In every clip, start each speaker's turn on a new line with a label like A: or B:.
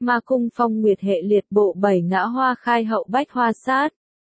A: Ma cung phong nguyệt hệ liệt bộ 7 ngã hoa khai hậu bách hoa sát.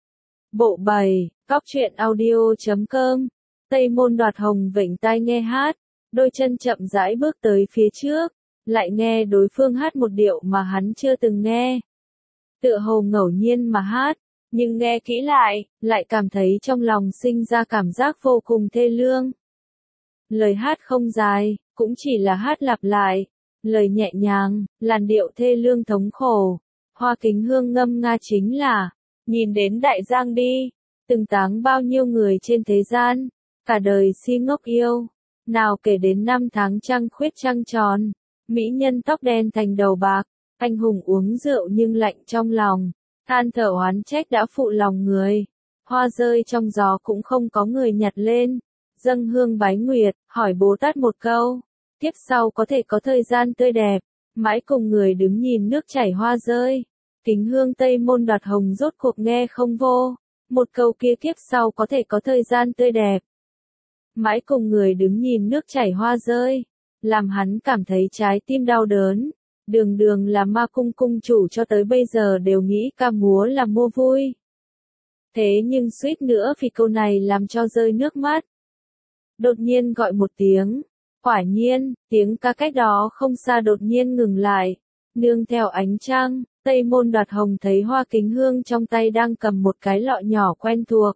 A: Bộ 7, góc truyện audio.com, Tây môn đoạt hồng vểnh tai nghe hát, đôi chân chậm rãi bước tới phía trước, lại nghe đối phương hát một điệu mà hắn chưa từng nghe. Tựa hồ ngẫu nhiên mà hát, nhưng nghe kỹ lại cảm thấy trong lòng sinh ra cảm giác vô cùng thê lương. Lời hát không dài, cũng chỉ là hát lặp lại, lời nhẹ nhàng, làn điệu thê lương thống khổ. Hoa Kính Hương ngâm nga chính là, nhìn đến đại giang đi, từng táng bao nhiêu người trên thế gian, cả đời si ngốc yêu, nào kể đến năm tháng trăng khuyết trăng tròn, mỹ nhân tóc đen thành đầu bạc, anh hùng uống rượu nhưng lạnh trong lòng, than thở oán trách đã phụ lòng người, hoa rơi trong gió cũng không có người nhặt lên, dâng hương bái nguyệt, hỏi Bồ Tát một câu, kiếp sau có thể có thời gian tươi đẹp, mãi cùng người đứng nhìn nước chảy hoa rơi. Kính Hương Tây môn đoạt hồng rốt cuộc nghe không vô, một câu kia kiếp sau có thể có thời gian tươi đẹp. Mãi cùng người đứng nhìn nước chảy hoa rơi, làm hắn cảm thấy trái tim đau đớn. Đường đường là ma cung cung chủ cho tới bây giờ đều nghĩ ca múa là mua vui. Thế nhưng suýt nữa vì câu này làm cho rơi nước mắt. Đột nhiên gọi một tiếng, quả nhiên, tiếng ca cách đó không xa đột nhiên ngừng lại, nương theo ánh trăng. Tây môn đoạt hồng thấy Hoa Kính Hương trong tay đang cầm một cái lọ nhỏ quen thuộc.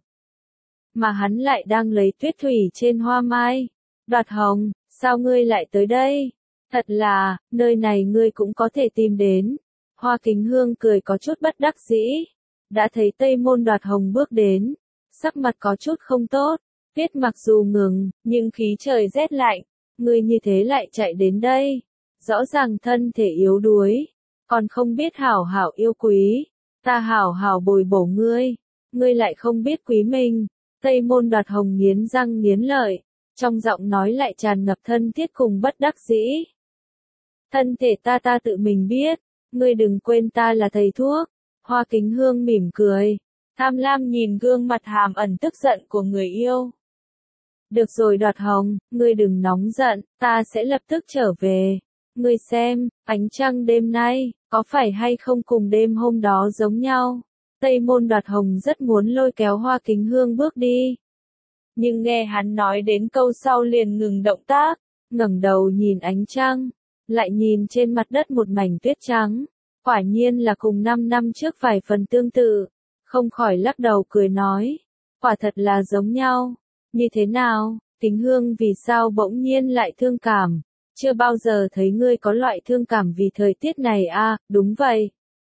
A: Mà hắn lại đang lấy tuyết thủy trên hoa mai. Đoạt hồng, sao ngươi lại tới đây? Thật là, nơi này ngươi cũng có thể tìm đến. Hoa Kính Hương cười có chút bất đắc dĩ. Đã thấy Tây môn đoạt hồng bước đến. Sắc mặt có chút không tốt. Tuyết mặc dù ngừng, nhưng khí trời rét lạnh. Ngươi như thế lại chạy đến đây. Rõ ràng thân thể yếu đuối. Còn không biết hảo hảo yêu quý, ta hảo hảo bồi bổ ngươi, ngươi lại không biết quý mình. Tây môn đoạt hồng nghiến răng nghiến lợi, trong giọng nói lại tràn ngập thân thiết cùng bất đắc dĩ. Thân thể ta tự mình biết, ngươi đừng quên ta là thầy thuốc. Hoa Kính Hương mỉm cười, tham lam nhìn gương mặt hàm ẩn tức giận của người yêu. Được rồi đoạt hồng, ngươi đừng nóng giận, ta sẽ lập tức trở về. Ngươi xem, ánh trăng đêm nay, có phải hay không cùng đêm hôm đó giống nhau? Tây môn đoạt hồng rất muốn lôi kéo Hoa Kính Hương bước đi. Nhưng nghe hắn nói đến câu sau liền ngừng động tác, ngẩng đầu nhìn ánh trăng, lại nhìn trên mặt đất một mảnh tuyết trắng. Quả nhiên là cùng 5 năm trước vài phần tương tự, không khỏi lắc đầu cười nói, quả thật là giống nhau. Như thế nào, Kính Hương vì sao bỗng nhiên lại thương cảm? Chưa bao giờ thấy ngươi có loại thương cảm vì thời tiết này à, đúng vậy.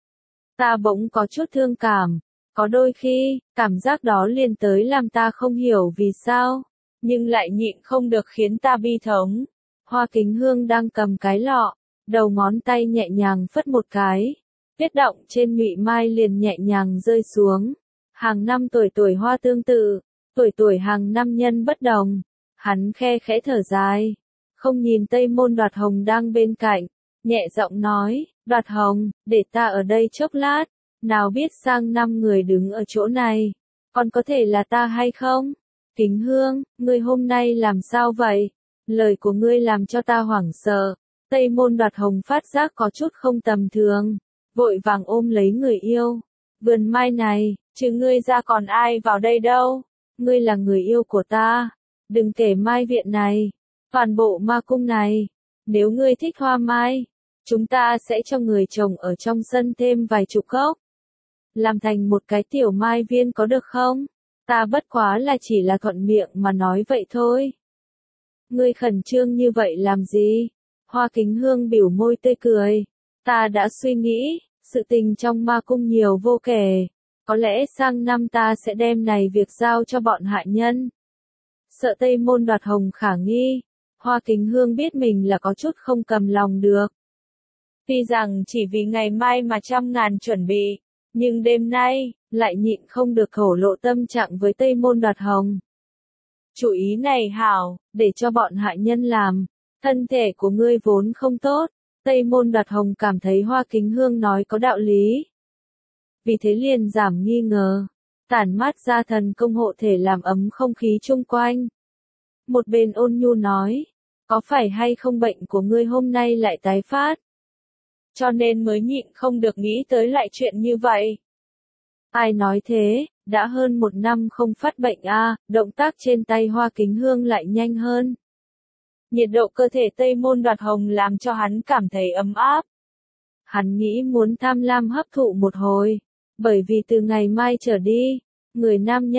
A: Ta bỗng có chút thương cảm, có đôi khi, cảm giác đó liền tới làm ta không hiểu vì sao, nhưng lại nhịn không được khiến ta bi thống. Hoa Kính Hương đang cầm cái lọ, đầu ngón tay nhẹ nhàng phất một cái, tuyết động trên nhụy mai liền nhẹ nhàng rơi xuống. Hàng năm tuổi hoa tương tự, tuổi hàng năm nhân bất đồng, hắn khe khẽ thở dài. Không nhìn Tây môn đoạt hồng đang bên cạnh, nhẹ giọng nói, đoạt hồng, để ta ở đây chốc lát, nào biết sang năm người đứng ở chỗ này, còn có thể là ta hay không? Kính Hương, ngươi hôm nay làm sao vậy? Lời của ngươi làm cho ta hoảng sợ. Tây môn đoạt hồng phát giác có chút không tầm thường, vội vàng ôm lấy người yêu. Vườn mai này, trừ ngươi ra còn ai vào đây đâu? Ngươi là người yêu của ta, đừng kể mai viện này. Toàn bộ ma cung này, nếu ngươi thích hoa mai, chúng ta sẽ cho người trồng ở trong sân thêm vài chục gốc. Làm thành một cái tiểu mai viên có được không? Ta bất quá là chỉ là thuận miệng mà nói vậy thôi. Ngươi khẩn trương như vậy làm gì? Hoa Kính Hương biểu môi tươi cười. Ta đã suy nghĩ, sự tình trong ma cung nhiều vô kể. Có lẽ sang năm ta sẽ đem này việc giao cho bọn hạ nhân. Sợ Tây môn đoạt hồng khả nghi. Hoa Kính Hương biết mình là có chút không cầm lòng được. Tuy rằng chỉ vì ngày mai mà trăm ngàn chuẩn bị, nhưng đêm nay, lại nhịn không được thổ lộ tâm trạng với Tây môn đoạt hồng. Chủ ý này hảo, để cho bọn hạ nhân làm, thân thể của ngươi vốn không tốt. Tây môn đoạt hồng cảm thấy Hoa Kính Hương nói có đạo lý. Vì thế liền giảm nghi ngờ, tản mát ra thần công hộ thể làm ấm không khí chung quanh. Một bên ôn nhu nói, có phải hay không bệnh của ngươi hôm nay lại tái phát? cho nên mới nhịn không được nghĩ tới lại chuyện như vậy. Ai nói thế, đã hơn 1 năm không phát bệnh động tác trên tay Hoa Kính Hương lại nhanh hơn. Nhiệt độ cơ thể Tây Môn Đoạt Hồng làm cho hắn cảm thấy ấm áp. Hắn nghĩ muốn tham lam hấp thụ một hồi, bởi vì từ ngày mai trở đi, người nam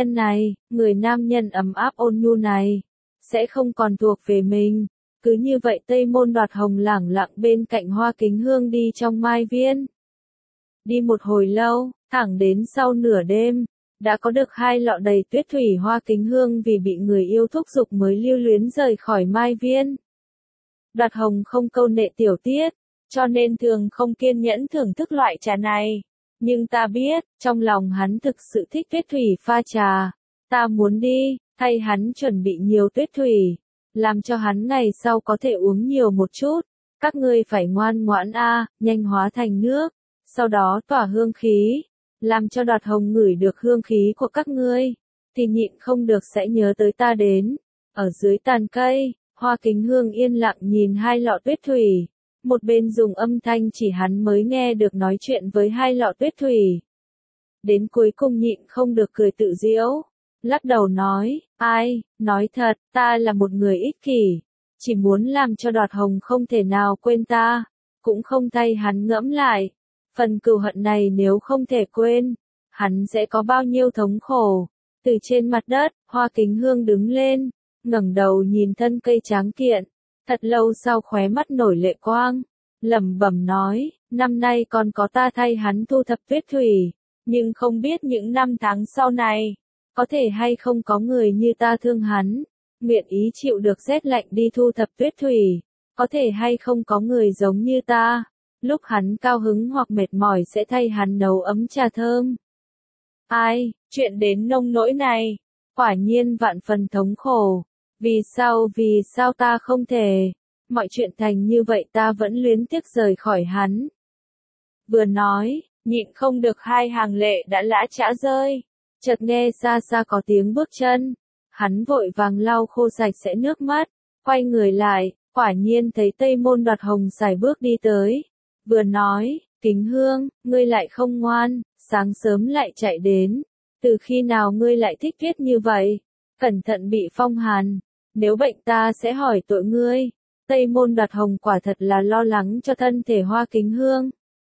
A: nhân ấm áp ôn nhu này, sẽ không còn thuộc về mình. Cứ như vậy Tây Môn Đoạt Hồng lẳng lặng bên cạnh Hoa Kính Hương đi trong mai viên. Đi một hồi lâu, thẳng đến sau nửa đêm, đã có được 2 lọ đầy tuyết thủy. Hoa Kính Hương vì bị người yêu thúc giục mới lưu luyến rời khỏi mai viên. Đoạt Hồng không câu nệ tiểu tiết, cho nên thường không kiên nhẫn thưởng thức loại trà này. Nhưng ta biết, trong lòng hắn thực sự thích tuyết thủy pha trà. Ta muốn đi, thay hắn chuẩn bị nhiều tuyết thủy, làm cho hắn ngày sau có thể uống nhiều một chút. Các ngươi phải ngoan ngoãn nhanh hóa thành nước, sau đó tỏa hương khí, làm cho Đoạt Hồng ngửi được hương khí của các ngươi, thì nhịn không được sẽ nhớ tới ta đến. Ở dưới tàn cây, Hoa Kính Hương yên lặng nhìn 2 lọ tuyết thủy, một bên dùng âm thanh chỉ hắn mới nghe được nói chuyện với 2 lọ tuyết thủy. Đến cuối cùng nhịn không được cười tự giễu, lắc đầu nói, nói thật, ta là một người ích kỷ, chỉ muốn làm cho Đoạt Hồng không thể nào quên ta, cũng không thay hắn ngẫm lại, phần cừu hận này nếu không thể quên, hắn sẽ có bao nhiêu thống khổ. Từ trên mặt đất, Hoa Kính Hương đứng lên, ngẩng đầu nhìn thân cây tráng kiện, thật lâu sau khóe mắt nổi lệ quang, lẩm bẩm nói, năm nay còn có ta thay hắn thu thập tuyết thủy, nhưng không biết những năm tháng sau này, có thể hay không có người như ta thương hắn, nguyện ý chịu được rét lạnh đi thu thập tuyết thủy, có thể hay không có người giống như ta, lúc hắn cao hứng hoặc mệt mỏi sẽ thay hắn nấu ấm trà thơm. Chuyện đến nông nỗi này, quả nhiên vạn phần thống khổ, vì sao ta không thể, mọi chuyện thành như vậy ta vẫn luyến tiếc rời khỏi hắn. Vừa nói, nhịn không được 2 hàng lệ đã lã chã rơi, chợt nghe xa xa có tiếng bước chân, hắn vội vàng lau khô sạch sẽ nước mắt, quay người lại, quả nhiên thấy Tây Môn Đoạt Hồng sải bước đi tới, vừa nói, Kính Hương, ngươi lại không ngoan, sáng sớm lại chạy đến, từ khi nào ngươi lại thích viết như vậy, cẩn thận bị phong hàn, nếu bệnh ta sẽ hỏi tội ngươi. Tây Môn Đoạt Hồng quả thật là lo lắng cho thân thể Hoa Kính Hương.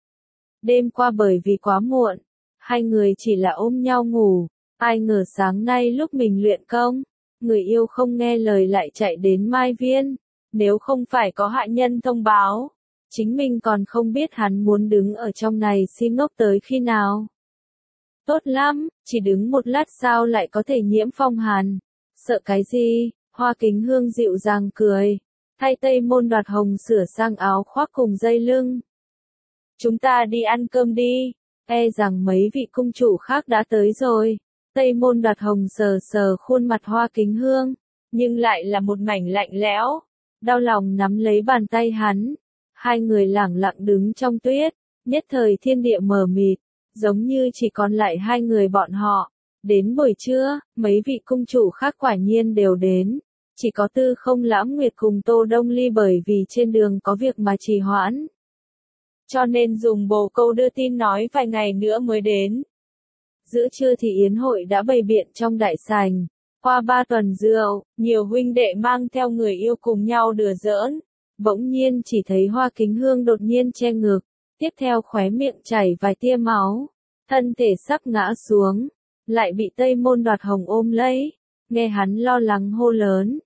A: Đêm qua bởi vì quá muộn, 2 người chỉ là ôm nhau ngủ, ai ngờ sáng nay lúc mình luyện công, người yêu không nghe lời lại chạy đến mai viên, nếu không phải có hạ nhân thông báo, chính mình còn không biết hắn muốn đứng ở trong này xin ngốc tới khi nào. Tốt lắm, chỉ đứng một lát sao lại có thể nhiễm phong hàn, sợ cái gì? Hoa Kính Hương dịu dàng cười, thay Tây Môn Đoạt Hồng sửa sang áo khoác cùng dây lưng. Chúng ta đi ăn cơm đi, e rằng mấy vị cung chủ khác đã tới rồi. Tây Môn Đoạt Hồng sờ sờ khuôn mặt Hoa Kính Hương, nhưng lại là một mảnh lạnh lẽo, đau lòng nắm lấy bàn tay hắn. 2 người lẳng lặng đứng trong tuyết, nhất thời thiên địa mờ mịt, giống như chỉ còn lại 2 người bọn họ. Đến buổi trưa, mấy vị cung chủ khác quả nhiên đều đến, chỉ có Tư Không Lãm Nguyệt cùng Tô Đông Ly bởi vì trên đường có việc mà trì hoãn, cho nên dùng bồ câu đưa tin nói vài ngày nữa mới đến. Giữa trưa thì yến hội đã bày biện trong đại sảnh, qua 3 tuần rượu, nhiều huynh đệ mang theo người yêu cùng nhau đùa giỡn, bỗng nhiên chỉ thấy Hoa Kính Hương đột nhiên che ngực, tiếp theo khóe miệng chảy vài tia máu, thân thể sắp ngã xuống, lại bị Tây Môn Đoạt Hồng ôm lấy, nghe hắn lo lắng hô lớn,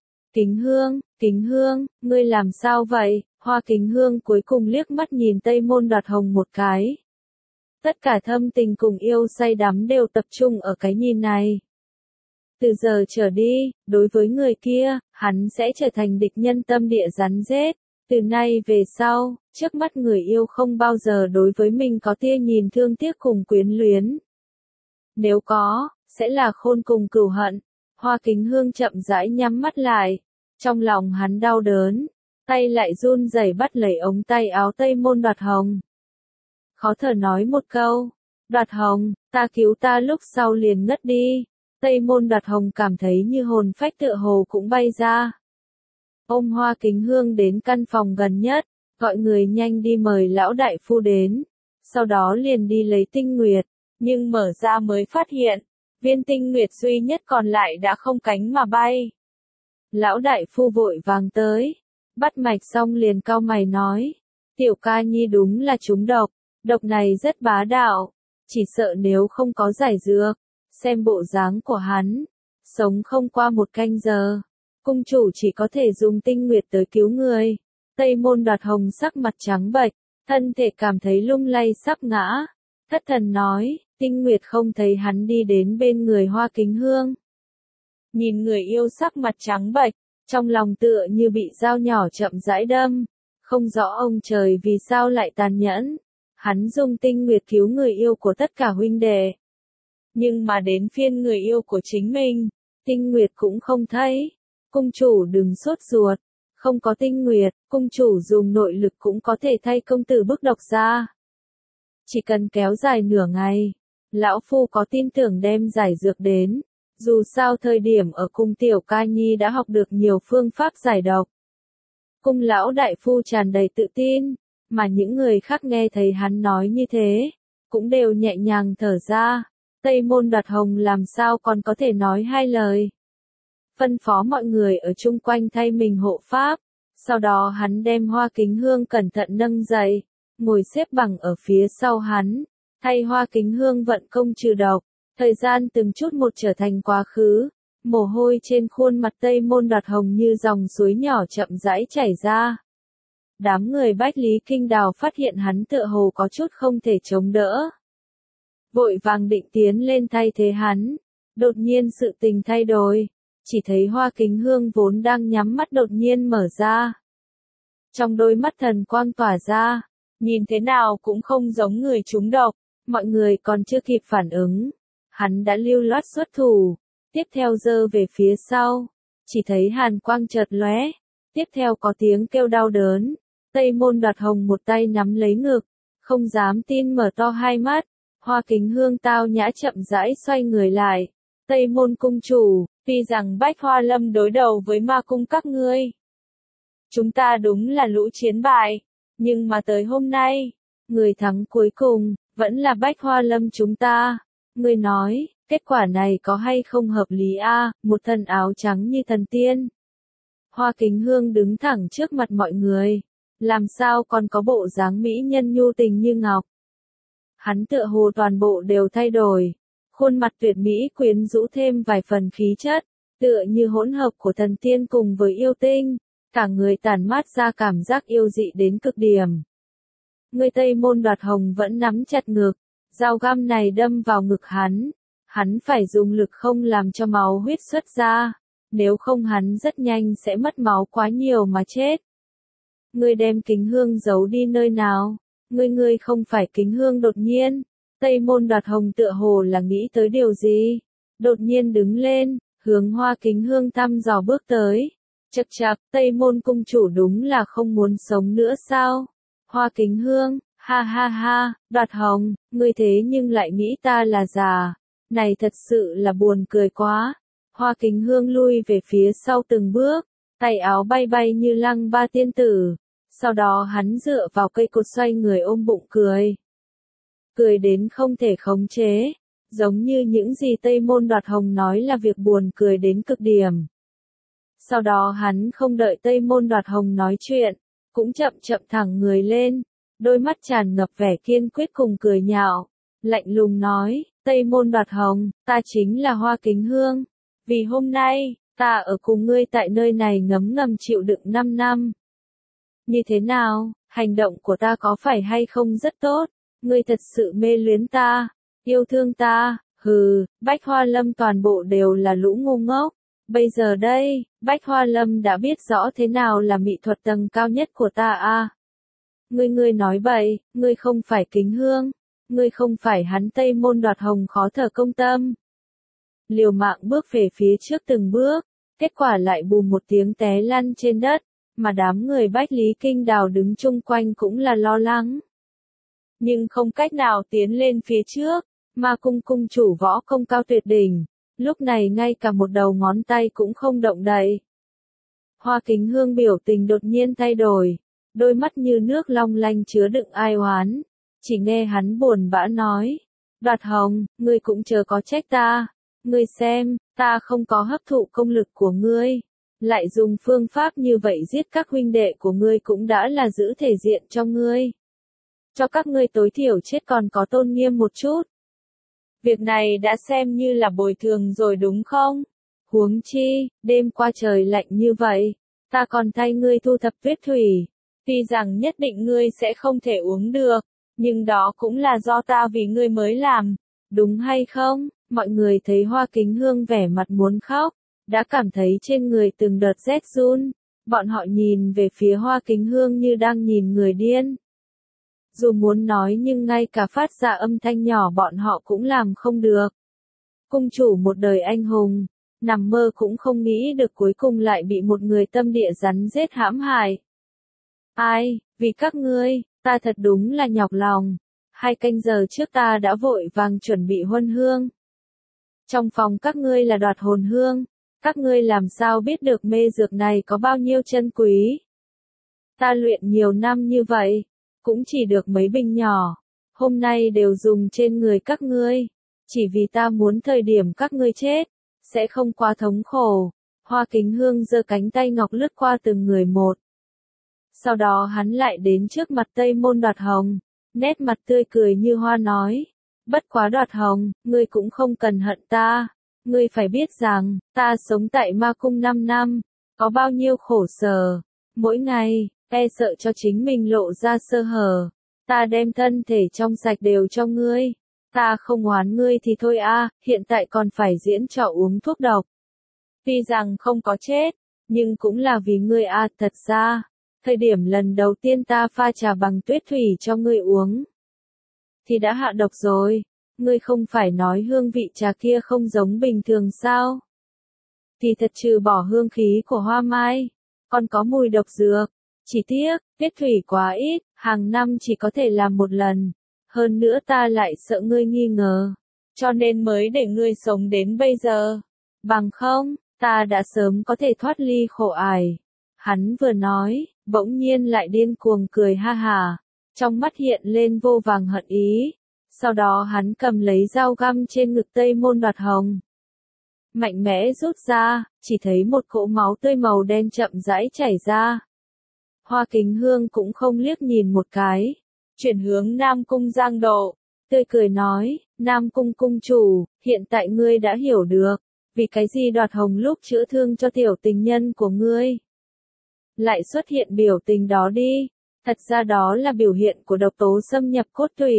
A: Kính Hương, ngươi làm sao vậy? Hoa Kính Hương cuối cùng liếc mắt nhìn Tây Môn Đoạt Hồng một cái. Tất cả thâm tình cùng yêu say đắm đều tập trung ở cái nhìn này. Từ giờ trở đi, đối với người kia, hắn sẽ trở thành địch nhân tâm địa rắn rết. Từ nay về sau, trước mắt người yêu không bao giờ đối với mình có tia nhìn thương tiếc cùng quyến luyến. Nếu có, sẽ là khôn cùng cừu hận. Hoa Kính Hương chậm rãi nhắm mắt lại. Trong lòng hắn đau đớn, tay lại run rẩy bắt lấy ống tay áo Tây Môn Đoạt Hồng. Khó thở nói một câu, Đoạt Hồng, ta cứu ta lúc sau liền ngất đi. Tây Môn Đoạt Hồng cảm thấy như hồn phách tựa hồ cũng bay ra. Ôm Hoa Kính Hương đến căn phòng gần nhất, gọi người nhanh đi mời lão đại phu đến, sau đó liền đi lấy tinh nguyệt, nhưng mở ra mới phát hiện, viên tinh nguyệt duy nhất còn lại đã không cánh mà bay. Lão đại phu vội vàng tới, bắt mạch xong liền cau mày nói, tiểu ca nhi đúng là trúng độc, độc này rất bá đạo, chỉ sợ nếu không có giải dược, xem bộ dáng của hắn, sống không qua một canh giờ, cung chủ chỉ có thể dùng tinh nguyệt tới cứu người. Tây Môn Đoạt Hồng sắc mặt trắng bệch, thân thể cảm thấy lung lay sắp ngã, thất thần nói, tinh nguyệt không thấy hắn đi đến bên người Hoa Kính Hương. Nhìn người yêu sắc mặt trắng bệch, trong lòng tựa như bị dao nhỏ chậm rãi đâm, không rõ ông trời vì sao lại tàn nhẫn. Hắn dùng tinh nguyệt cứu người yêu của tất cả huynh đệ. Nhưng mà đến phiên người yêu của chính mình, tinh nguyệt cũng không thấy. Cung chủ đừng sốt ruột, không có tinh nguyệt, cung chủ dùng nội lực cũng có thể thay công tử bức độc ra. Chỉ cần kéo dài nửa ngày, lão phu có tin tưởng đem giải dược đến. Dù sao thời điểm ở cung tiểu ca nhi đã học được nhiều phương pháp giải độc. Cung lão đại phu tràn đầy tự tin, mà những người khác nghe thấy hắn nói như thế, cũng đều nhẹ nhàng thở ra. Tây Môn Đoạt Hồng làm sao còn có thể nói hai lời. Phân phó mọi người ở chung quanh thay mình hộ pháp, sau đó hắn đem Hoa Kính Hương cẩn thận nâng dậy, ngồi xếp bằng ở phía sau hắn, thay Hoa Kính Hương vận công trừ độc. Thời gian từng chút một trở thành quá khứ, mồ hôi trên khuôn mặt Tây Môn Đoạt Hồng như dòng suối nhỏ chậm rãi chảy ra. Đám người Bách Lý Kinh Đào phát hiện hắn tựa hồ có chút không thể chống đỡ. Vội vàng định tiến lên thay thế hắn, đột nhiên sự tình thay đổi, chỉ thấy Hoa Kính Hương vốn đang nhắm mắt đột nhiên mở ra. Trong đôi mắt thần quang tỏa ra, nhìn thế nào cũng không giống người trúng độc, mọi người còn chưa kịp phản ứng. Hắn đã lưu loát xuất thủ, tiếp theo giơ về phía sau, chỉ thấy hàn quang chợt lóe, tiếp theo có tiếng kêu đau đớn. Tây Môn Đoạt Hồng một tay nắm lấy ngực, không dám tin mở to hai mắt. Hoa Kính Hương tao nhã chậm rãi xoay người lại. Tây Môn cung chủ, tuy rằng Bách Hoa Lâm đối đầu với ma cung các ngươi, chúng ta đúng là lũ chiến bại, nhưng mà tới hôm nay, người thắng cuối cùng vẫn là Bách Hoa Lâm chúng ta. Ngươi nói, kết quả này có hay không hợp lý a? Một thân áo trắng như thần tiên. Hoa Kính Hương đứng thẳng trước mặt mọi người, làm sao còn có bộ dáng mỹ nhân nhu tình như ngọc. Hắn tựa hồ toàn bộ đều thay đổi, khuôn mặt tuyệt mỹ quyến rũ thêm vài phần khí chất, tựa như hỗn hợp của thần tiên cùng với yêu tinh, cả người tản mát ra cảm giác yêu dị đến cực điểm. Người Tây Môn Đoạt Hồng vẫn nắm chặt ngực. Dao găm này đâm vào ngực hắn phải dùng lực không làm cho máu huyết xuất ra, nếu không hắn rất nhanh sẽ mất máu quá nhiều mà chết. Ngươi đem Kính Hương giấu đi nơi nào? Ngươi không phải Kính Hương. Đột nhiên, Tây Môn Đoạt Hồng tựa hồ là nghĩ tới điều gì, đột nhiên đứng lên, hướng Hoa Kính Hương thăm dò bước tới. Chậc chậc, Tây Môn cung chủ đúng là không muốn sống nữa sao? Hoa Kính Hương, ha ha ha, Đoạt Hồng, ngươi thế nhưng lại nghĩ ta là già, này thật sự là buồn cười quá. Hoa Kính Hương lui về phía sau từng bước, tay áo bay bay như Lăng Ba tiên tử, sau đó hắn dựa vào cây cột xoay người ôm bụng cười. Cười đến không thể khống chế, giống như những gì Tây Môn Đoạt Hồng nói là việc buồn cười đến cực điểm. Sau đó hắn không đợi Tây Môn Đoạt Hồng nói chuyện, cũng chậm chậm thẳng người lên. Đôi mắt tràn ngập vẻ kiên quyết cùng cười nhạo, lạnh lùng nói, Tây Môn Đoạt Hồng, ta chính là Hoa Kính Hương, vì hôm nay, ta ở cùng ngươi tại nơi này ngấm ngầm chịu đựng 5 năm. Như thế nào, hành động của ta có phải hay không rất tốt, ngươi thật sự mê luyến ta, yêu thương ta, hừ, Bách Hoa Lâm toàn bộ đều là lũ ngu ngốc. Bây giờ đây, Bách Hoa Lâm đã biết rõ thế nào là mỹ thuật tầng cao nhất của ta a. Ngươi nói bậy, ngươi không phải Kính Hương, ngươi không phải hắn. Tây Môn Đoạt Hồng khó thở công tâm. Liều mạng bước về phía trước từng bước, kết quả lại bùm một tiếng té lăn trên đất, mà đám người Bách Lý Kinh Đào đứng chung quanh cũng là lo lắng. Nhưng không cách nào tiến lên phía trước, Ma Cung cung chủ võ công cao tuyệt đỉnh, lúc này ngay cả một đầu ngón tay cũng không động đậy. Hoa Kính Hương biểu tình đột nhiên thay đổi. đôi mắt như nước long lanh chứa đựng ai oán. Chỉ nghe hắn buồn bã nói, Đoạt Hồng, ngươi cũng chớ có trách ta. Ngươi xem, ta không có hấp thụ công lực của ngươi. Lại dùng phương pháp như vậy giết các huynh đệ của ngươi cũng đã là giữ thể diện cho ngươi. Cho các ngươi tối thiểu chết còn có tôn nghiêm một chút. Việc này đã xem như là bồi thường rồi đúng không? Huống chi, đêm qua trời lạnh như vậy, ta còn thay ngươi thu thập tuyết thủy. Tuy rằng nhất định ngươi sẽ không thể uống được, nhưng đó cũng là do ta vì ngươi mới làm, đúng hay không? Mọi người thấy Hoa Kính Hương vẻ mặt muốn khóc, đã cảm thấy trên người từng đợt rét run. Bọn họ nhìn về phía Hoa Kính Hương như đang nhìn người điên. Dù muốn nói nhưng ngay cả phát ra âm thanh nhỏ bọn họ cũng làm không được. Cung chủ một đời anh hùng, nằm mơ cũng không nghĩ được cuối cùng lại bị một người tâm địa rắn rết hãm hại. Ai, vì các ngươi, ta thật đúng là nhọc lòng. 2 canh giờ trước ta đã vội vàng chuẩn bị huân hương. Trong phòng các ngươi là đoạt hồn hương, các ngươi làm sao biết được mê dược này có bao nhiêu chân quý. Ta luyện nhiều năm như vậy, cũng chỉ được mấy bình nhỏ, hôm nay đều dùng trên người các ngươi, chỉ vì ta muốn thời điểm các ngươi chết, sẽ không quá thống khổ. Hoa Kính Hương giơ cánh tay ngọc lướt qua từng người một. Sau đó hắn lại đến trước mặt Tây Môn Đoạt Hồng, nét mặt tươi cười như hoa nói, bất quá Đoạt Hồng, ngươi cũng không cần hận ta, ngươi phải biết rằng, ta sống tại Ma Cung 5 năm, có bao nhiêu khổ sở, mỗi ngày, e sợ cho chính mình lộ ra sơ hở, ta đem thân thể trong sạch đều cho ngươi, ta không oán ngươi thì thôi a, hiện tại còn phải diễn trò uống thuốc độc. Tuy rằng không có chết, nhưng cũng là vì ngươi a, thật ra, thời điểm lần đầu tiên ta pha trà bằng tuyết thủy cho ngươi uống, thì đã hạ độc rồi, ngươi không phải nói hương vị trà kia không giống bình thường sao? Thì thật trừ bỏ hương khí của hoa mai, còn có mùi độc dược. Chỉ tiếc, tuyết thủy quá ít, hàng năm chỉ có thể làm một lần. Hơn nữa ta lại sợ ngươi nghi ngờ, cho nên mới để ngươi sống đến bây giờ. Bằng không, ta đã sớm có thể thoát ly khổ ải. Hắn vừa nói, bỗng nhiên lại điên cuồng cười ha hà, trong mắt hiện lên vô vàng hận ý. Sau đó hắn cầm lấy dao găm trên ngực Tây Môn Đoạt Hồng, mạnh mẽ rút ra, chỉ thấy một cỗ máu tươi màu đen chậm rãi chảy ra. Hoa Kính Hương cũng không liếc nhìn một cái, chuyển hướng Nam Cung Giang Độ, tươi cười nói, Nam Cung cung chủ, hiện tại ngươi đã hiểu được, vì cái gì Đoạt Hồng lúc chữa thương cho tiểu tình nhân của ngươi lại xuất hiện biểu tình đó đi, thật ra đó là biểu hiện của độc tố xâm nhập cốt tủy.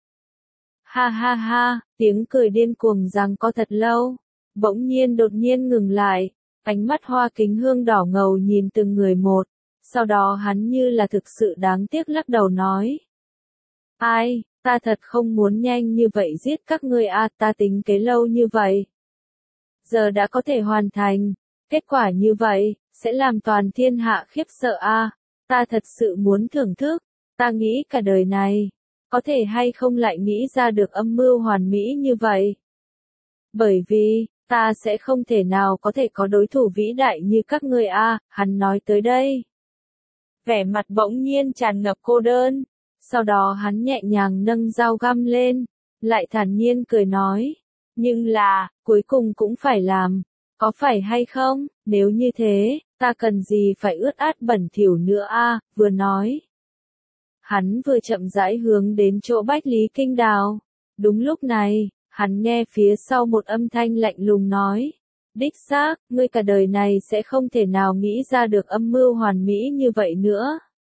A: Ha ha ha, tiếng cười điên cuồng rằng có thật lâu, bỗng nhiên đột nhiên ngừng lại, ánh mắt Hoa Kính Hương đỏ ngầu nhìn từng người một, sau đó hắn như là thực sự đáng tiếc lắc đầu nói. Ai, ta thật không muốn nhanh như vậy giết các ngươi a, ta tính kế lâu như vậy. Giờ đã có thể hoàn thành, kết quả như vậy, sẽ làm toàn thiên hạ khiếp sợ a, ta thật sự muốn thưởng thức, ta nghĩ cả đời này, có thể hay không lại nghĩ ra được âm mưu hoàn mỹ như vậy. Bởi vì, ta sẽ không thể nào có thể có đối thủ vĩ đại như các ngươi a, hắn nói tới đây. Vẻ mặt bỗng nhiên tràn ngập cô đơn, sau đó hắn nhẹ nhàng nâng dao găm lên, lại thản nhiên cười nói, nhưng là, cuối cùng cũng phải làm, có phải hay không, nếu như thế, ta cần gì phải ướt át bẩn thỉu nữa a, vừa nói. Hắn vừa chậm rãi hướng đến chỗ Bách Lý Kinh Đào. Đúng lúc này, hắn nghe phía sau một âm thanh lạnh lùng nói. Đích xác, ngươi cả đời này sẽ không thể nào nghĩ ra được âm mưu hoàn mỹ như vậy nữa.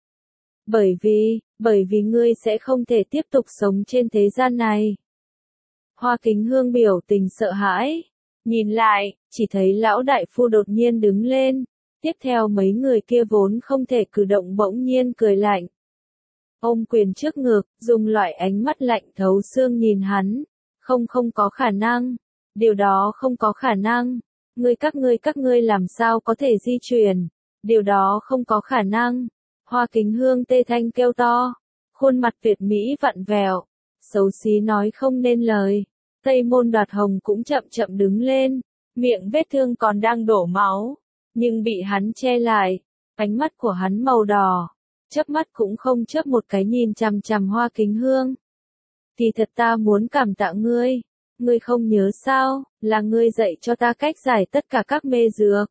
A: Bởi vì ngươi sẽ không thể tiếp tục sống trên thế gian này. Hoa Kính Hương biểu tình sợ hãi. Nhìn lại, chỉ thấy lão đại phu đột nhiên đứng lên. Tiếp theo mấy người kia vốn không thể cử động bỗng nhiên cười lạnh. Ôm quyền trước ngực, dùng loại ánh mắt lạnh thấu xương nhìn hắn. Không có khả năng. Điều đó không có khả năng. Các ngươi làm sao có thể di chuyển. Điều đó không có khả năng. Hoa Kính Hương tê thanh kêu to. Khuôn mặt Việt Mỹ vặn vẹo. Xấu xí nói không nên lời. Tây Môn Đoạt Hồng cũng chậm chậm đứng lên. Miệng vết thương còn đang đổ máu. Nhưng bị hắn che lại. Ánh mắt của hắn màu đỏ. chớp mắt cũng không chớp một cái nhìn chằm chằm Hoa Kính Hương. Thì thật ta muốn cảm tạ ngươi. Ngươi không nhớ sao, là ngươi dạy cho ta cách giải tất cả các mê dược.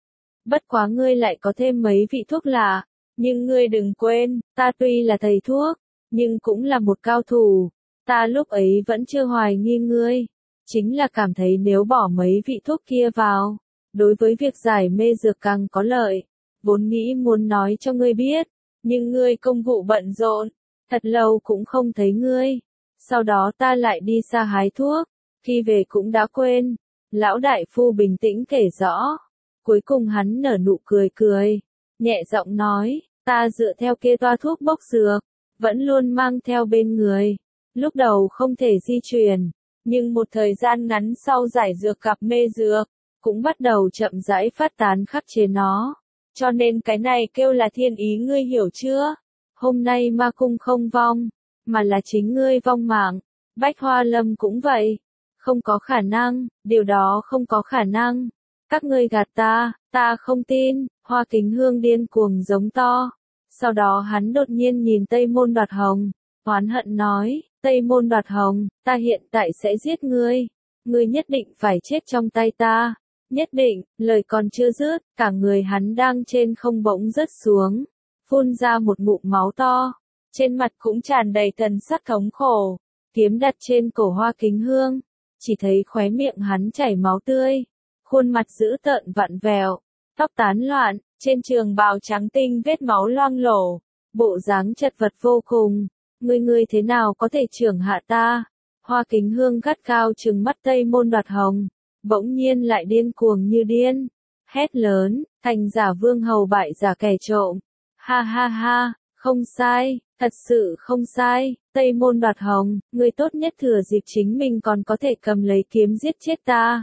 A: Bất quá ngươi lại có thêm mấy vị thuốc lạ, nhưng ngươi đừng quên, ta tuy là thầy thuốc, nhưng cũng là một cao thủ. Ta lúc ấy vẫn chưa hoài nghi ngươi, chính là cảm thấy nếu bỏ mấy vị thuốc kia vào, đối với việc giải mê dược càng có lợi. Vốn nghĩ muốn nói cho ngươi biết, nhưng ngươi công vụ bận rộn, thật lâu cũng không thấy ngươi. Sau đó ta lại đi xa hái thuốc, khi về cũng đã quên. Lão đại phu bình tĩnh kể rõ. Cuối cùng hắn nở nụ cười cười, nhẹ giọng nói, ta dựa theo kia toa thuốc bốc dược, vẫn luôn mang theo bên người. Lúc đầu không thể di chuyển, nhưng một thời gian ngắn sau giải dược gặp mê dược, cũng bắt đầu chậm rãi phát tán khắc chế nó. Cho nên cái này kêu là thiên ý, ngươi hiểu chưa? Hôm nay ma cung không vong, mà là chính ngươi vong mạng. Bách Hoa Lâm cũng vậy. Không có khả năng, điều đó không có khả năng. Các ngươi gạt ta không tin. Hoa Kính Hương điên cuồng giống to. Sau đó hắn đột nhiên nhìn Tây Môn Đoạt Hồng, oán hận nói, Tây Môn Đoạt Hồng, ta hiện tại sẽ giết ngươi. Ngươi nhất định phải chết trong tay ta. Nhất định, lời còn chưa dứt, cả người hắn đang trên không bỗng rớt xuống, phun ra một ngụm máu to. Trên mặt cũng tràn đầy thần sắc thống khổ. Kiếm đặt trên cổ Hoa Kính Hương, chỉ thấy khóe miệng hắn chảy máu tươi, khuôn mặt dữ tợn vặn vẹo, tóc tán loạn, trên trường bào trắng tinh vết máu loang lổ, bộ dáng chật vật vô cùng. Ngươi thế nào có thể trưởng hạ ta? Hoa Kính Hương gắt gao trừng mắt Tây Môn Đoạt Hồng, bỗng nhiên lại điên cuồng như điên, hét lớn, thành giả vương hầu bại giả kẻ trộm. Ha ha ha, không sai, thật sự không sai. Tây Môn Đoạt Hồng, ngươi tốt nhất thừa dịp chính mình còn có thể cầm lấy kiếm giết chết ta.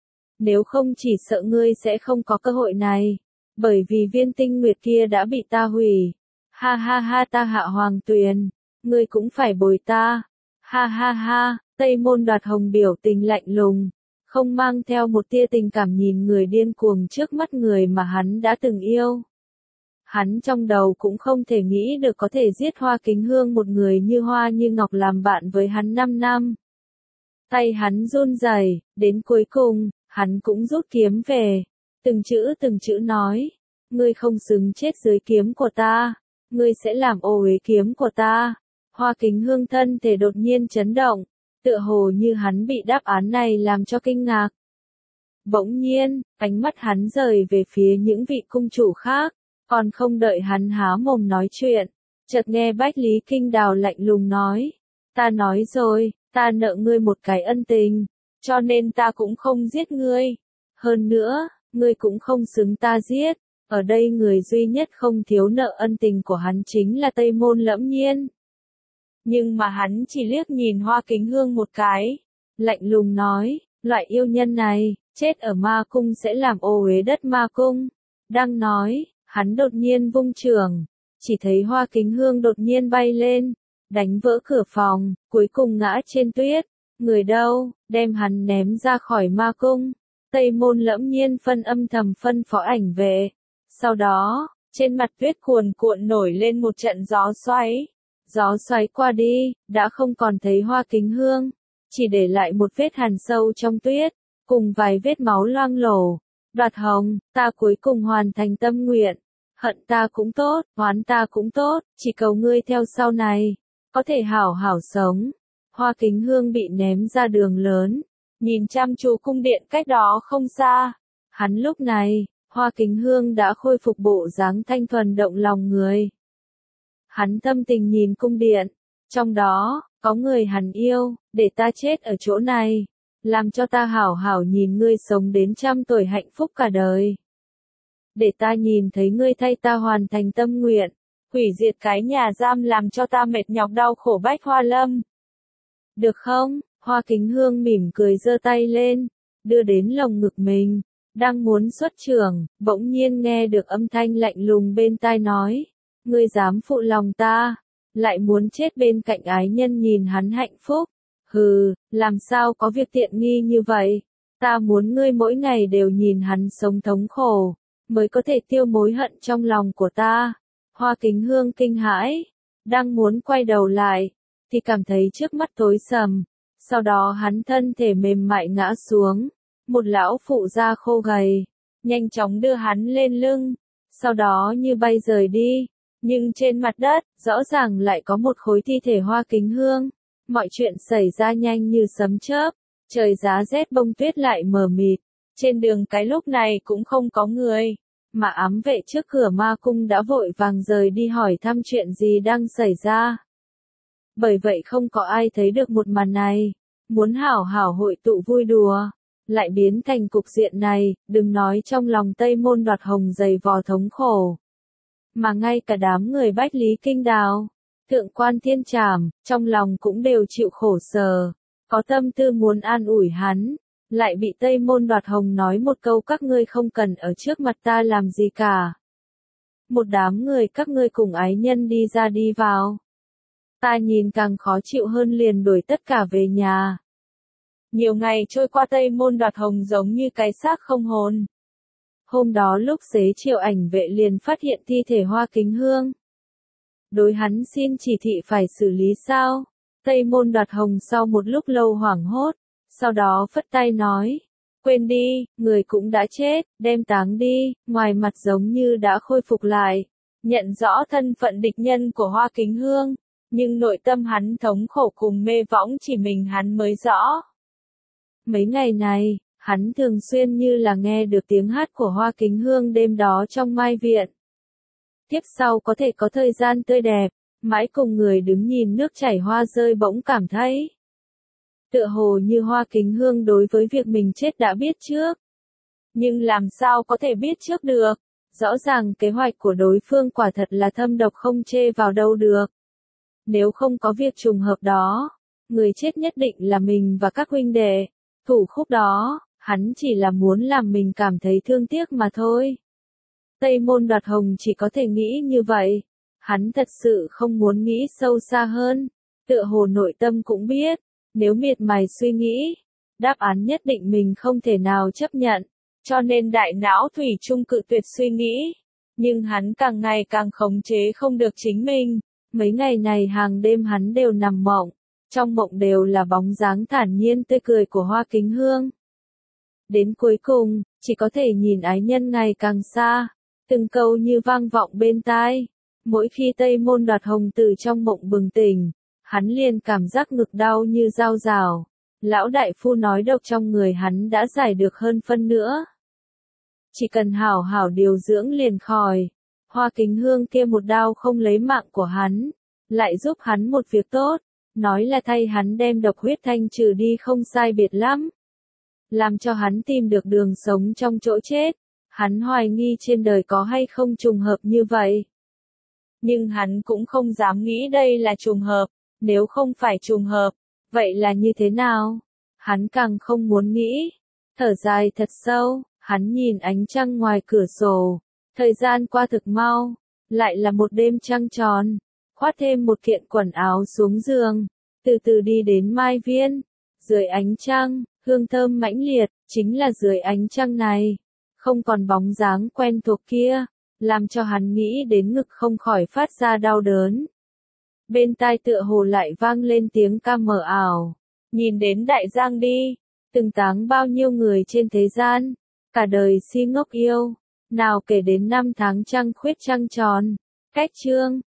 A: Nếu không chỉ sợ ngươi sẽ không có cơ hội này, bởi vì viên tinh nguyệt kia đã bị ta hủy. Ha ha ha, ta Hạ Hoàng Tuyền, ngươi cũng phải bồi ta. Ha ha ha, Tây Môn Đoạt Hồng biểu tình lạnh lùng, không mang theo một tia tình cảm nhìn người điên cuồng trước mắt người mà hắn đã từng yêu. Hắn trong đầu cũng không thể nghĩ được có thể giết Hoa Kính Hương, một người như hoa như ngọc làm bạn với hắn 5 năm. Tay hắn run rẩy, đến cuối cùng, hắn cũng rút kiếm về, từng chữ nói, ngươi không xứng chết dưới kiếm của ta, ngươi sẽ làm ô uế kiếm của ta. Hoa Kính Hương thân thể đột nhiên chấn động, tựa hồ như hắn bị đáp án này làm cho kinh ngạc. Bỗng nhiên, ánh mắt hắn rời về phía những vị cung chủ khác, còn không đợi hắn há mồm nói chuyện, chợt nghe Bách Lý Kinh Đào lạnh lùng nói, ta nói rồi, ta nợ ngươi một cái ân tình, cho nên ta cũng không giết ngươi. Hơn nữa, ngươi cũng không xứng ta giết. Ở đây người duy nhất không thiếu nợ ân tình của hắn chính là Tây Môn Lẫm Nhiên. Nhưng mà hắn chỉ liếc nhìn Hoa Kính Hương một cái, lạnh lùng nói, loại yêu nhân này, chết ở ma cung sẽ làm ô uế đất ma cung. Đang nói, hắn đột nhiên vung chưởng, chỉ thấy Hoa Kính Hương đột nhiên bay lên, đánh vỡ cửa phòng, cuối cùng ngã trên tuyết. Người đâu, đem hắn ném ra khỏi ma cung. Tây Môn Lẫm Nhiên âm thầm phân phó ảnh vệ. Sau đó, trên mặt tuyết cuồn cuộn nổi lên một trận gió xoáy. Gió xoáy qua đi, đã không còn thấy Hoa Kính Hương, chỉ để lại một vết hằn sâu trong tuyết, cùng vài vết máu loang lổ. Đoạt Hồng, ta cuối cùng hoàn thành tâm nguyện. Hận ta cũng tốt, oán ta cũng tốt, chỉ cầu ngươi theo sau này, có thể hảo hảo sống. Hoa Kính Hương bị ném ra đường lớn, nhìn chăm chú cung điện cách đó không xa. Hắn lúc này, Hoa Kính Hương đã khôi phục bộ dáng thanh thuần động lòng người. Hắn thâm tình nhìn cung điện, trong đó, có người hắn yêu, để ta chết ở chỗ này, làm cho ta hảo hảo nhìn ngươi sống đến 100 tuổi hạnh phúc cả đời. Để ta nhìn thấy ngươi thay ta hoàn thành tâm nguyện, hủy diệt cái nhà giam làm cho ta mệt nhọc đau khổ Bách Hoa Lâm. Được không? Hoa Kính Hương mỉm cười giơ tay lên, đưa đến lồng ngực mình, đang muốn xuất chưởng, bỗng nhiên nghe được âm thanh lạnh lùng bên tai nói, ngươi dám phụ lòng ta, lại muốn chết bên cạnh ái nhân nhìn hắn hạnh phúc. Hừ, làm sao có việc tiện nghi như vậy, ta muốn ngươi mỗi ngày đều nhìn hắn sống thống khổ, mới có thể tiêu mối hận trong lòng của ta. Hoa Kính Hương kinh hãi, đang muốn quay đầu lại, thì cảm thấy trước mắt tối sầm, sau đó hắn thân thể mềm mại ngã xuống, một lão phụ da khô gầy, nhanh chóng đưa hắn lên lưng, sau đó như bay rời đi, nhưng trên mặt đất, rõ ràng lại có một khối thi thể Hoa Kính Hương, mọi chuyện xảy ra nhanh như sấm chớp, trời giá rét bông tuyết lại mờ mịt, trên đường cái lúc này cũng không có người. Mà ám vệ trước cửa ma cung đã vội vàng rời đi hỏi thăm chuyện gì đang xảy ra. Bởi vậy không có ai thấy được một màn này, muốn hảo hảo hội tụ vui đùa, lại biến thành cục diện này, đừng nói trong lòng Tây Môn Đoạt Hồng dày vò thống khổ. Mà ngay cả đám người Bách Lý Kinh Đào, Thượng Quan Thiên Trảm, trong lòng cũng đều chịu khổ sở, có tâm tư muốn an ủi hắn. Lại bị Tây Môn Đoạt Hồng nói một câu các ngươi không cần ở trước mặt ta làm gì cả. Một đám người các ngươi cùng ái nhân đi ra đi vào. Ta nhìn càng khó chịu hơn liền đuổi tất cả về nhà. Nhiều ngày trôi qua Tây Môn Đoạt Hồng giống như cái xác không hồn. Hôm đó lúc xế chiều ảnh vệ liền phát hiện thi thể Hoa Kính Hương. Đối hắn xin chỉ thị phải xử lý sao? Tây Môn Đoạt Hồng sau một lúc lâu hoảng hốt. Sau đó phất tay nói, quên đi, người cũng đã chết, đem táng đi, ngoài mặt giống như đã khôi phục lại, nhận rõ thân phận địch nhân của Hoa Kính Hương, nhưng nội tâm hắn thống khổ cùng mê võng chỉ mình hắn mới rõ. Mấy ngày này, hắn thường xuyên như là nghe được tiếng hát của Hoa Kính Hương đêm đó trong mai viện. Tiếp sau có thể có thời gian tươi đẹp, mãi cùng người đứng nhìn nước chảy hoa rơi bỗng cảm thấy. Tựa hồ như Hoa Kính Hương đối với việc mình chết đã biết trước. Nhưng làm sao có thể biết trước được? Rõ ràng kế hoạch của đối phương quả thật là thâm độc không chê vào đâu được. Nếu không có việc trùng hợp đó, người chết nhất định là mình và các huynh đệ. Thủ khúc đó, hắn chỉ là muốn làm mình cảm thấy thương tiếc mà thôi. Tây Môn Đoạt Hồng chỉ có thể nghĩ như vậy. Hắn thật sự không muốn nghĩ sâu xa hơn. Tựa hồ nội tâm cũng biết. Nếu miệt mài suy nghĩ, đáp án nhất định mình không thể nào chấp nhận, cho nên đại não thủy chung cự tuyệt suy nghĩ. Nhưng hắn càng ngày càng khống chế không được chính mình. Mấy ngày này hàng đêm hắn đều nằm mộng, trong mộng đều là bóng dáng thản nhiên tươi cười của Hoa Kính Hương. Đến cuối cùng, chỉ có thể nhìn ái nhân ngày càng xa, từng câu như vang vọng bên tai. Mỗi khi Tây Môn Đoạt Hồng từ trong mộng bừng tỉnh, hắn liền cảm giác ngực đau như dao rào. Lão đại phu nói độc trong người hắn đã giải được hơn phân nữa. Chỉ cần hảo hảo điều dưỡng liền khỏi. Hoa Kính Hương kia một đao không lấy mạng của hắn, lại giúp hắn một việc tốt, nói là thay hắn đem độc huyết thanh trừ đi không sai biệt lắm. Làm cho hắn tìm được đường sống trong chỗ chết. Hắn hoài nghi trên đời có hay không trùng hợp như vậy. Nhưng hắn cũng không dám nghĩ đây là trùng hợp. Nếu không phải trùng hợp, vậy là như thế nào? Hắn càng không muốn nghĩ. Thở dài thật sâu, hắn nhìn ánh trăng ngoài cửa sổ. Thời gian qua thực mau, lại là một đêm trăng tròn. Khoác thêm một kiện quần áo xuống giường, từ từ đi đến Mai Viên. Dưới ánh trăng, hương thơm mãnh liệt, chính là dưới ánh trăng này. Không còn bóng dáng quen thuộc kia, làm cho hắn nghĩ đến ngực không khỏi phát ra đau đớn. Bên tai tựa hồ lại vang lên tiếng ca mờ ảo. Nhìn đến đại giang đi, từng táng bao nhiêu người trên thế gian, cả đời si ngốc yêu, nào kể đến năm tháng trăng khuyết trăng tròn. Cách chương